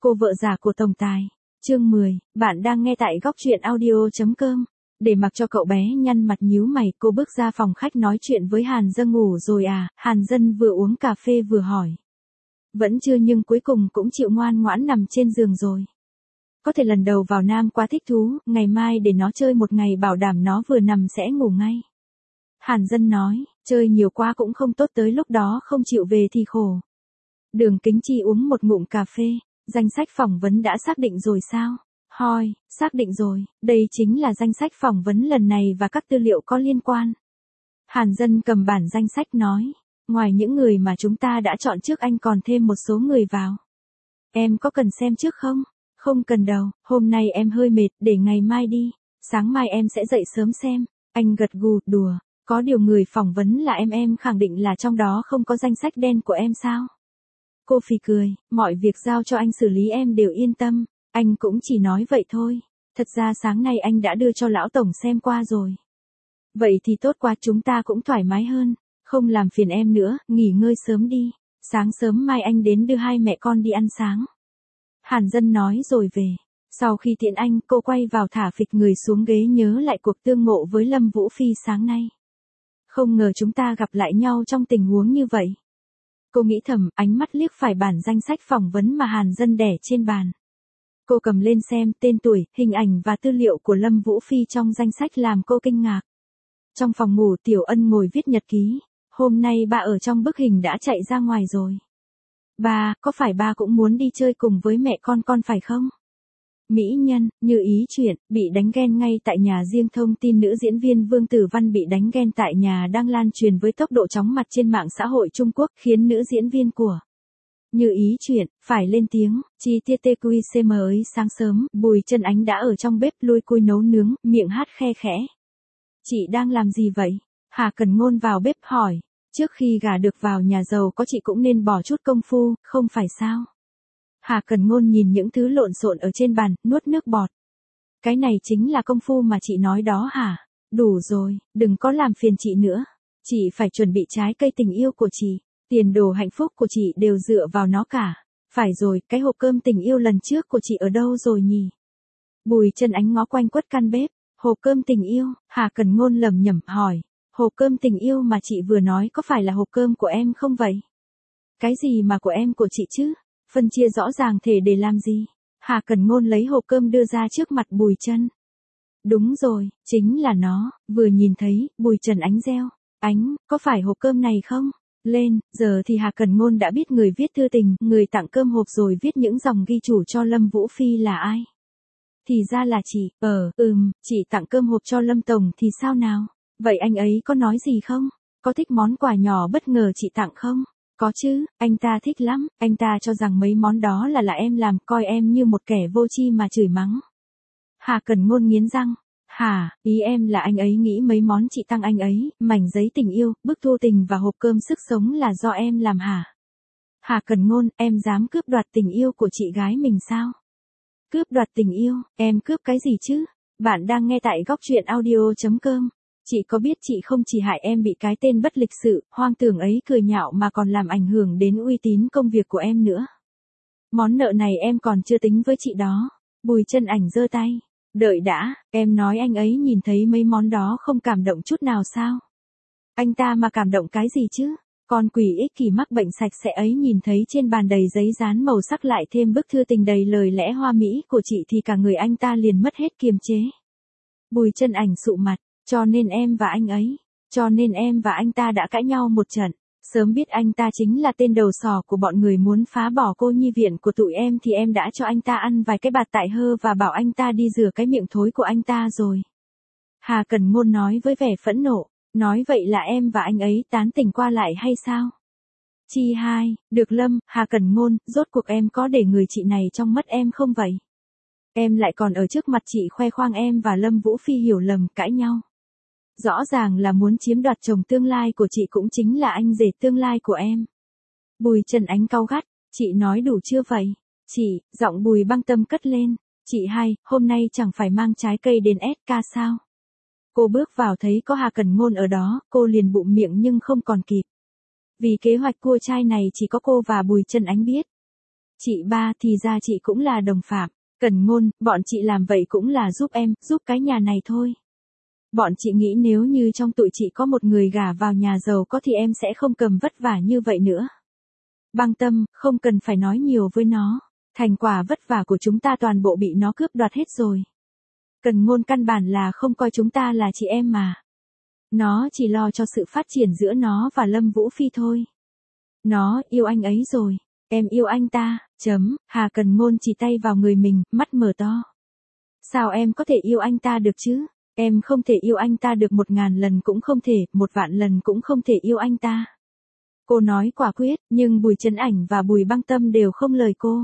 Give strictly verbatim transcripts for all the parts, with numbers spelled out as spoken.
Cô vợ già của tổng tài. Chương mười, bạn đang nghe tại góc truyện audio.com. Để mặc cho cậu bé nhăn mặt nhíu mày, cô bước ra phòng khách nói chuyện với Hàn Dân. Ngủ rồi à? Hàn Dân vừa uống cà phê vừa hỏi. Vẫn chưa, nhưng cuối cùng cũng chịu ngoan ngoãn nằm trên giường rồi. Có thể lần đầu vào Nam quá thích thú, ngày mai để nó chơi một ngày, bảo đảm nó vừa nằm sẽ ngủ ngay. Hàn Dân nói, chơi nhiều quá cũng không tốt, tới lúc đó không chịu về thì khổ. Đường Kính Chi uống một ngụm cà phê. Danh sách phỏng vấn đã xác định rồi sao? Hoi, xác định rồi, đây chính là danh sách phỏng vấn lần này và các tư liệu có liên quan. Hàn Dân cầm bản danh sách nói, ngoài những người mà chúng ta đã chọn trước, anh còn thêm một số người vào. Em có cần xem trước không? Không cần đâu, hôm nay em hơi mệt, để ngày mai đi, sáng mai em sẽ dậy sớm xem. Anh gật gù, đùa, có điều người phỏng vấn là em, em khẳng định là trong đó không có danh sách đen của em sao? Cô phì cười, mọi việc giao cho anh xử lý em đều yên tâm, anh cũng chỉ nói vậy thôi. Thật ra sáng nay anh đã đưa cho lão tổng xem qua rồi. Vậy thì tốt quá, chúng ta cũng thoải mái hơn, không làm phiền em nữa, nghỉ ngơi sớm đi, sáng sớm mai anh đến đưa hai mẹ con đi ăn sáng. Hàn Dân nói rồi về. Sau khi tiễn anh, cô quay vào thả phịch người xuống ghế, nhớ lại cuộc tương ngộ với Lâm Vũ Phi sáng nay. Không ngờ chúng ta gặp lại nhau trong tình huống như vậy. Cô nghĩ thầm, ánh mắt liếc phải bản danh sách phỏng vấn mà Hàn Dân đẻ trên bàn. Cô cầm lên xem, tên tuổi, hình ảnh và tư liệu của Lâm Vũ Phi trong danh sách làm cô kinh ngạc. Trong phòng ngủ, Tiểu Ân ngồi viết nhật ký. Hôm nay ba ở trong bức hình đã chạy ra ngoài rồi. Ba, có phải ba cũng muốn đi chơi cùng với mẹ con con phải không? Mỹ nhân, như ý chuyện, bị đánh ghen ngay tại nhà riêng. Thông tin nữ diễn viên Vương Tử Văn bị đánh ghen tại nhà đang lan truyền với tốc độ chóng mặt trên mạng xã hội Trung Quốc, khiến nữ diễn viên của Như ý chuyện phải lên tiếng. Chi tiết tê quy xê em ấy sáng sớm, Bùi Trân Ánh đã ở trong bếp lui cui nấu nướng, miệng hát khe khẽ. Chị đang làm gì vậy? Hà Cần Ngôn vào bếp hỏi. Trước khi gả được vào nhà giàu có, chị cũng nên bỏ chút công phu, không phải sao? Hà Cần Ngôn nhìn những thứ lộn xộn ở trên bàn, nuốt nước bọt. Cái này chính là công phu mà chị nói đó hả? Đủ rồi, đừng có làm phiền chị nữa. Chị phải chuẩn bị trái cây tình yêu của chị. Tiền đồ hạnh phúc của chị đều dựa vào nó cả. Phải rồi, cái hộp cơm tình yêu lần trước của chị ở đâu rồi nhỉ? Bùi Trân Ánh ngó quanh quất căn bếp. Hộp cơm tình yêu, Hà Cần Ngôn lẩm nhẩm hỏi. Hộp cơm tình yêu mà chị vừa nói có phải là hộp cơm của em không vậy? Cái gì mà của em của chị chứ? Phân chia rõ ràng thể để làm gì? Hà Cần Ngôn lấy hộp cơm đưa ra trước mặt Bùi Trân. Đúng rồi, chính là nó. Vừa nhìn thấy, Bùi Trân Ánh reo. Ánh, có phải hộp cơm này không? Lên, giờ thì Hà Cần Ngôn đã biết người viết thư tình, người tặng cơm hộp rồi viết những dòng ghi chủ cho Lâm Vũ Phi là ai. Thì ra là chị, ờ, ừm, chị tặng cơm hộp cho Lâm Tổng thì sao nào? Vậy anh ấy có nói gì không? Có thích món quà nhỏ bất ngờ chị tặng không? Có chứ, anh ta thích lắm, anh ta cho rằng mấy món đó là là em làm, coi em như một kẻ vô tri mà chửi mắng. Hà Cần Ngôn nghiến răng. Hả, ý em là anh ấy nghĩ mấy món chị tặng anh ấy, mảnh giấy tình yêu, bức thư tình và hộp cơm sức sống là do em làm hả? Hà Cần Ngôn, em dám cướp đoạt tình yêu của chị gái mình sao? Cướp đoạt tình yêu, em cướp cái gì chứ? Bạn đang nghe tại góc truyện audio.com. Chị có biết chị không chỉ hại em bị cái tên bất lịch sự, hoang tưởng ấy cười nhạo mà còn làm ảnh hưởng đến uy tín công việc của em nữa. Món nợ này em còn chưa tính với chị đó. Bùi Trân Ảnh giơ tay. Đợi đã, em nói anh ấy nhìn thấy mấy món đó không cảm động chút nào sao? Anh ta mà cảm động cái gì chứ? Con quỷ ích kỷ mắc bệnh sạch sẽ ấy nhìn thấy trên bàn đầy giấy dán màu sắc lại thêm bức thư tình đầy lời lẽ hoa mỹ của chị thì cả người anh ta liền mất hết kiềm chế. Bùi Trân Ảnh sụ mặt. Cho nên em và anh ấy, cho nên em và anh ta đã cãi nhau một trận. Sớm biết anh ta chính là tên đầu sỏ của bọn người muốn phá bỏ cô nhi viện của tụi em thì em đã cho anh ta ăn vài cái bạt tại hơ và bảo anh ta đi rửa cái miệng thối của anh ta rồi. Hà Cần Ngôn nói với vẻ phẫn nộ, nói vậy là em và anh ấy tán tỉnh qua lại hay sao? Chi hai, được Lâm, Hà Cần Ngôn, rốt cuộc em có để người chị này trong mắt em không vậy? Em lại còn ở trước mặt chị khoe khoang em và Lâm Vũ Phi hiểu lầm, cãi nhau. Rõ ràng là muốn chiếm đoạt chồng tương lai của chị, cũng chính là anh rể tương lai của em. Bùi Trân Ánh cau gắt, chị nói đủ chưa vậy? Chị, giọng Bùi Băng Tâm cất lên. Chị hai, hôm nay chẳng phải mang trái cây đến ét ca sao? Cô bước vào thấy có Hà Cần Ngôn ở đó, cô liền bụm miệng nhưng không còn kịp. Vì kế hoạch cua trai này chỉ có cô và Bùi Trân Ánh biết. Chị ba, thì ra chị cũng là đồng phạm. Cần Ngôn, bọn chị làm vậy cũng là giúp em, giúp cái nhà này thôi. Bọn chị nghĩ nếu như trong tụi chị có một người gả vào nhà giàu có thì em sẽ không cầm vất vả như vậy nữa. Băng Tâm, không cần phải nói nhiều với nó. Thành quả vất vả của chúng ta toàn bộ bị nó cướp đoạt hết rồi. Cần Ngôn căn bản là không coi chúng ta là chị em mà. Nó chỉ lo cho sự phát triển giữa nó và Lâm Vũ Phi thôi. Nó yêu anh ấy rồi. Em yêu anh ta, chấm. Hà Cần Ngôn chỉ tay vào người mình, mắt mở to. Sao em có thể yêu anh ta được chứ? Em không thể yêu anh ta được một ngàn lần cũng không thể, một vạn lần cũng không thể yêu anh ta. Cô nói quả quyết, nhưng Bùi Trấn Ảnh và Bùi Băng Tâm đều không lời cô.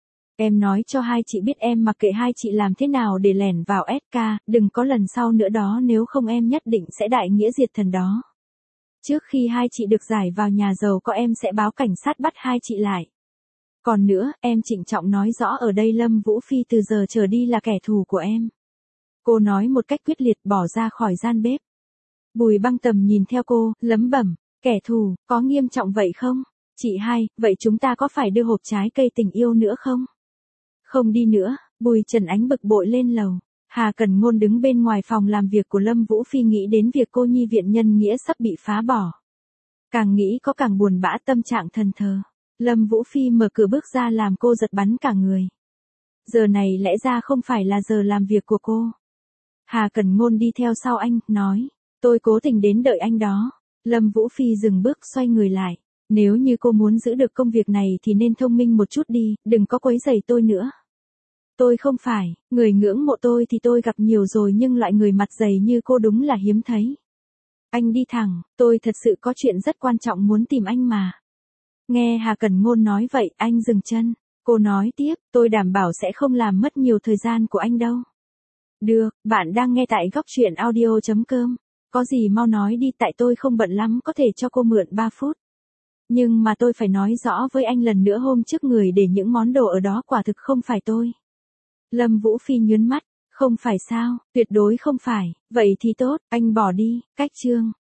Em nói cho hai chị biết em mặc kệ hai chị làm thế nào để lẻn vào ét ca, đừng có lần sau nữa đó, nếu không em nhất định sẽ đại nghĩa diệt thần đó. Trước khi hai chị được giải vào nhà giàu có em sẽ báo cảnh sát bắt hai chị lại. Còn nữa, em trịnh trọng nói rõ ở đây Lâm Vũ Phi từ giờ trở đi là kẻ thù của em. Cô nói một cách quyết liệt bỏ ra khỏi gian bếp. Bùi Băng Tầm nhìn theo cô, lẩm bẩm, kẻ thù, có nghiêm trọng vậy không? Chị hai, vậy chúng ta có phải đưa hộp trái cây tình yêu nữa không? Không đi nữa, Bùi Trần Ánh bực bội lên lầu. Hà Cần Ngôn đứng bên ngoài phòng làm việc của Lâm Vũ Phi nghĩ đến việc cô nhi viện nhân nghĩa sắp bị phá bỏ. Càng nghĩ có càng buồn bã, tâm trạng thẫn thờ. Lâm Vũ Phi mở cửa bước ra làm cô giật bắn cả người. Giờ này lẽ ra không phải là giờ làm việc của cô. Hà Cần Ngôn đi theo sau anh, nói, tôi cố tình đến đợi anh đó. Lâm Vũ Phi dừng bước xoay người lại. Nếu như cô muốn giữ được công việc này thì nên thông minh một chút đi, đừng có quấy rầy tôi nữa. Tôi không phải, người ngưỡng mộ tôi thì tôi gặp nhiều rồi nhưng loại người mặt dày như cô đúng là hiếm thấy. Anh đi thẳng, tôi thật sự có chuyện rất quan trọng muốn tìm anh mà. Nghe Hà Cần Ngôn nói vậy, anh dừng chân. Cô nói tiếp, tôi đảm bảo sẽ không làm mất nhiều thời gian của anh đâu. Được, bạn đang nghe tại góc truyện audio chấm com. Có gì mau nói đi, tại tôi không bận lắm, có thể cho cô mượn ba phút. Nhưng mà tôi phải nói rõ với anh lần nữa, hôm trước người để những món đồ ở đó quả thực không phải tôi. Lâm Vũ Phi nhướng mắt, không phải sao, tuyệt đối không phải, vậy thì tốt, anh bỏ đi, cách chương.